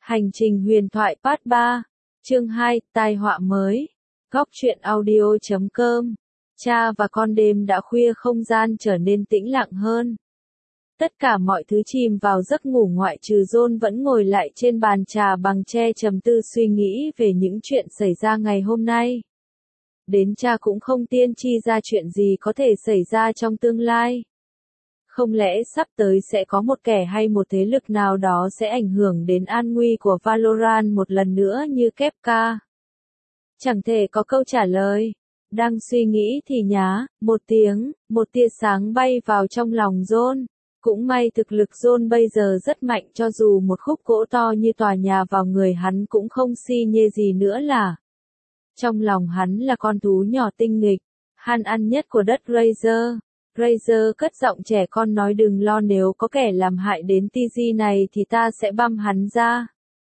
Hành trình huyền thoại Part 3, chương 2, tai họa mới. Góc truyện audio.com. Cha và con đêm đã khuya, không gian trở nên tĩnh lặng hơn. Tất cả mọi thứ chìm vào giấc ngủ ngoại trừ John vẫn ngồi lại trên bàn trà bằng tre trầm tư suy nghĩ về những chuyện xảy ra ngày hôm nay. Đến cha cũng không tiên tri ra chuyện gì có thể xảy ra trong tương lai. Không lẽ sắp tới sẽ có một kẻ hay một thế lực nào đó sẽ ảnh hưởng đến an nguy của Valorant một lần nữa như Kefka? Chẳng thể có câu trả lời. Đang suy nghĩ thì nhá, một tia sáng bay vào trong lòng John. Cũng may thực lực John bây giờ rất mạnh, cho dù một khúc gỗ to như tòa nhà vào người hắn cũng không si nhê gì nữa là. Trong lòng hắn là con thú nhỏ tinh nghịch, ham ăn nhất của đất Razer. Razer cất giọng trẻ con nói, đừng lo, nếu có kẻ làm hại đến TG này thì ta sẽ băm hắn ra.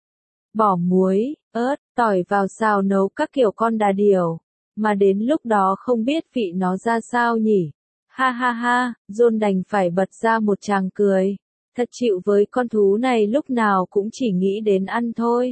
Bỏ muối, ớt, tỏi vào xào nấu các kiểu con đà điểu. Mà đến lúc đó không biết vị nó ra sao nhỉ? Ha ha ha, John đành phải bật ra một tràng cười. Thật chịu với con thú này, lúc nào cũng chỉ nghĩ đến ăn thôi.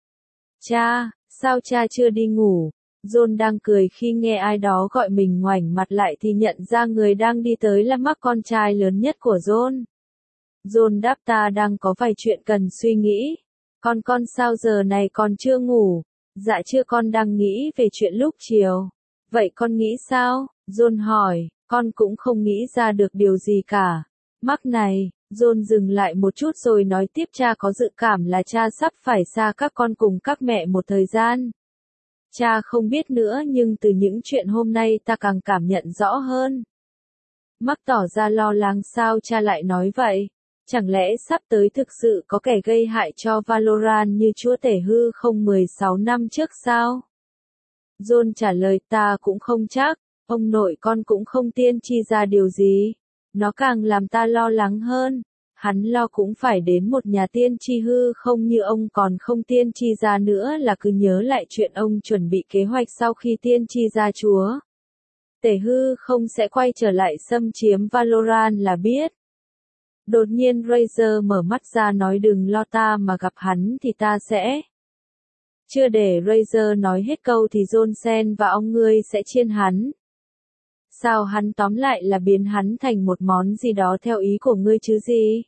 Cha, sao cha chưa đi ngủ? John đang cười khi nghe ai đó gọi mình, ngoảnh mặt lại thì nhận ra người đang đi tới là Mark, con trai lớn nhất của John. John đáp, ta đang có vài chuyện cần suy nghĩ. Con sao giờ này còn chưa ngủ? Dạ chưa, con đang nghĩ về chuyện lúc chiều. Vậy con nghĩ sao? John hỏi, con cũng không nghĩ ra được điều gì cả. Mark này, John dừng lại một chút rồi nói tiếp, cha có dự cảm là cha sắp phải xa các con cùng các mẹ một thời gian. Cha không biết nữa, nhưng từ những chuyện hôm nay ta càng cảm nhận rõ hơn. Mark tỏ ra lo lắng. Sao cha lại nói vậy? Chẳng lẽ sắp tới thực sự có kẻ gây hại cho Valorant như chúa tể hư không 16 năm trước sao? John trả lời, ta cũng không chắc, ông nội con cũng không tiên tri ra điều gì. Nó càng làm ta lo lắng hơn. Hắn lo cũng phải đến một nhà tiên tri hư không như ông, còn không tiên tri ra nữa là cứ nhớ lại chuyện ông chuẩn bị kế hoạch sau khi tiên tri ra chúa tể hư không sẽ quay trở lại xâm chiếm Valorant là biết. Đột nhiên Razer mở mắt ra nói, đừng lo, ta mà gặp hắn thì ta sẽ. Chưa để Razer nói hết câu thì John xen và ông, ngươi sẽ chiên hắn. Sao hắn tóm lại là biến hắn thành một món gì đó theo ý của ngươi chứ gì?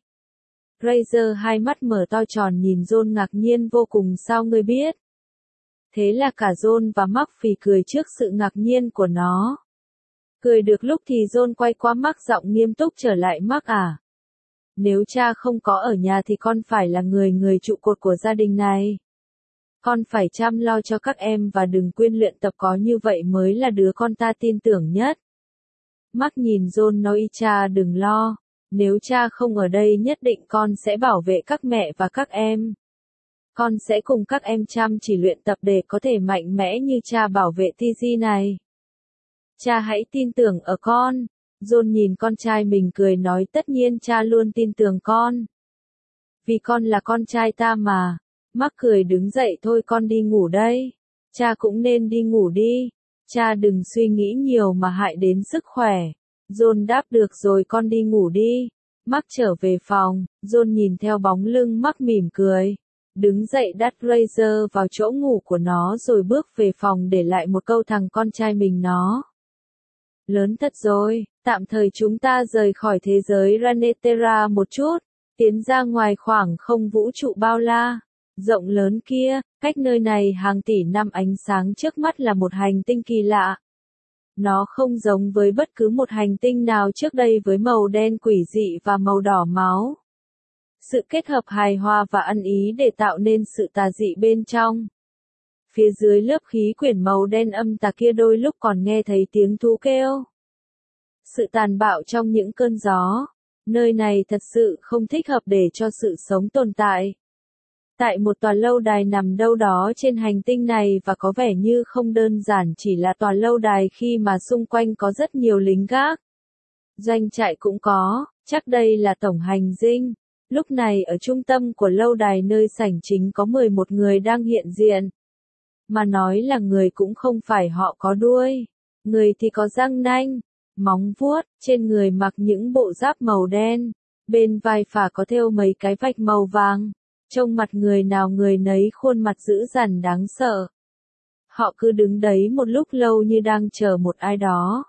Razer hai mắt mở to tròn nhìn John ngạc nhiên vô cùng, sao ngươi biết? Thế là cả John và Mark phì cười trước sự ngạc nhiên của nó. Cười được lúc thì John quay qua Mark, giọng nghiêm túc trở lại, Mark à? Nếu cha không có ở nhà thì con phải là người trụ cột của gia đình này. Con phải chăm lo cho các em và đừng quên luyện tập, có như vậy mới là đứa con ta tin tưởng nhất. Mark nhìn John nói, cha đừng lo. Nếu cha không ở đây nhất định con sẽ bảo vệ các mẹ và các em. Con sẽ cùng các em chăm chỉ luyện tập để có thể mạnh mẽ như cha bảo vệ TG này. Cha hãy tin tưởng ở con. John nhìn con trai mình cười nói, tất nhiên cha luôn tin tưởng con. Vì con là con trai ta mà. Mark cười đứng dậy, thôi con đi ngủ đây. Cha cũng nên đi ngủ đi. Cha đừng suy nghĩ nhiều mà hại đến sức khỏe. John đáp, được rồi, con đi ngủ đi. Mark trở về phòng, John nhìn theo bóng lưng Mark mỉm cười. Đứng dậy đặt Razer vào chỗ ngủ của nó rồi bước về phòng, để lại một câu, thằng con trai mình nó lớn thật rồi. Tạm thời chúng ta rời khỏi thế giới Runeterra một chút, tiến ra ngoài khoảng không vũ trụ bao la rộng lớn kia. Cách nơi này hàng tỷ năm ánh sáng, trước mắt là một hành tinh kỳ lạ. Nó không giống với bất cứ một hành tinh nào trước đây, với màu đen quỷ dị và màu đỏ máu. Sự kết hợp hài hòa và ăn ý để tạo nên sự tà dị bên trong. Phía dưới lớp khí quyển màu đen âm tà kia đôi lúc còn nghe thấy tiếng thú kêu. Sự tàn bạo trong những cơn gió. Nơi này thật sự không thích hợp để cho sự sống tồn tại. Tại một tòa lâu đài nằm đâu đó trên hành tinh này, và có vẻ như không đơn giản chỉ là tòa lâu đài khi mà xung quanh có rất nhiều lính gác. Doanh trại cũng có, chắc đây là tổng hành dinh. Lúc này ở trung tâm của lâu đài, nơi sảnh chính, có 11 người đang hiện diện. Mà nói là người cũng không phải, họ có đuôi. Người thì có răng nanh, móng vuốt, trên người mặc những bộ giáp màu đen. Bên vai phải có thêu mấy cái vạch màu vàng. Trông mặt người nào người nấy khuôn mặt dữ dằn đáng sợ. Họ cứ đứng đấy một lúc lâu như đang chờ một ai đó.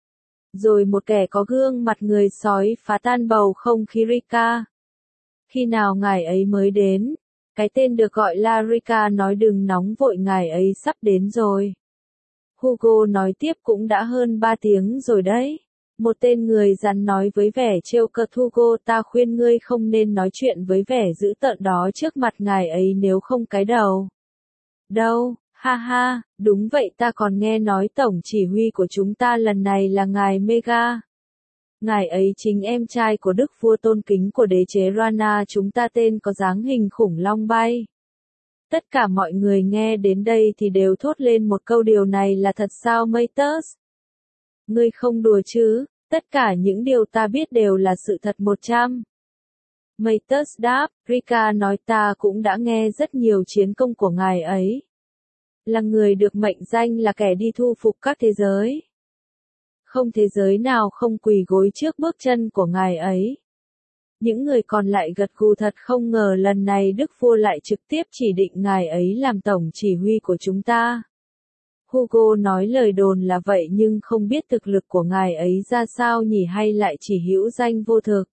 Rồi một kẻ có gương mặt người sói phá tan bầu không khí Rika. Khi nào ngài ấy mới đến? Cái tên được gọi là Rika nói đừng nóng vội, ngài ấy sắp đến rồi. Hugo nói tiếp, cũng đã hơn 3 tiếng rồi đấy. Một tên người rắn nói với vẻ trêu cợt. Hugo, ta khuyên ngươi không nên nói chuyện với vẻ dữ tợn đó trước mặt ngài ấy nếu không cái đầu. Đâu, ha ha, đúng vậy, ta còn nghe nói tổng chỉ huy của chúng ta lần này là ngài Mega. Ngài ấy chính em trai của đức vua tôn kính của đế chế Rana chúng ta, tên có dáng hình khủng long bay. Tất cả mọi người nghe đến đây thì đều thốt lên một câu, điều này là thật sao Matus? Ngươi không đùa chứ, tất cả những điều ta biết đều là sự thật 100. Matus đáp, Rika nói ta cũng đã nghe rất nhiều chiến công của ngài ấy. Là người được mệnh danh là kẻ đi thu phục các thế giới. Không thế giới nào không quỳ gối trước bước chân của ngài ấy. Những người còn lại gật gù, thật không ngờ lần này đức vua lại trực tiếp chỉ định ngài ấy làm tổng chỉ huy của chúng ta. Hugo nói lời đồn là vậy nhưng không biết thực lực của ngài ấy ra sao nhỉ, hay lại chỉ hữu danh vô thực.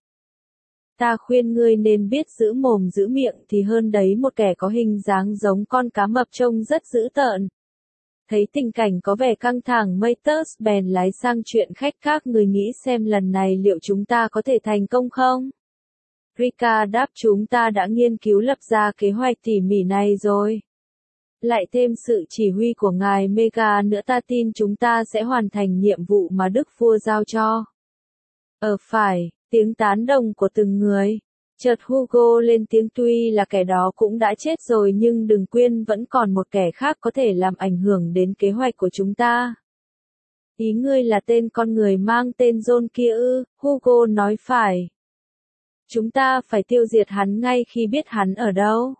Ta khuyên ngươi nên biết giữ mồm giữ miệng thì hơn đấy, một kẻ có hình dáng giống con cá mập trông rất dữ tợn. Thấy tình cảnh có vẻ căng thẳng, Matus bèn lái sang chuyện khách khác, người nghĩ xem lần này liệu chúng ta có thể thành công không? Rika đáp, chúng ta đã nghiên cứu lập ra kế hoạch tỉ mỉ này rồi. Lại thêm sự chỉ huy của ngài Mega nữa, ta tin chúng ta sẽ hoàn thành nhiệm vụ mà đức vua giao cho. Phải, tiếng tán đồng của từng người. Chợt Hugo lên tiếng, tuy là kẻ đó cũng đã chết rồi nhưng đừng quên vẫn còn một kẻ khác có thể làm ảnh hưởng đến kế hoạch của chúng ta. Ý ngươi là tên con người mang tên John kia ư? Hugo nói phải. Chúng ta phải tiêu diệt hắn ngay khi biết hắn ở đâu.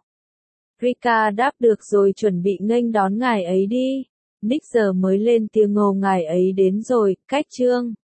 Rika đáp được rồi, chuẩn bị nghênh đón ngài ấy đi. Nick giờ mới lên tiếng, ngài ấy đến rồi, cách chương.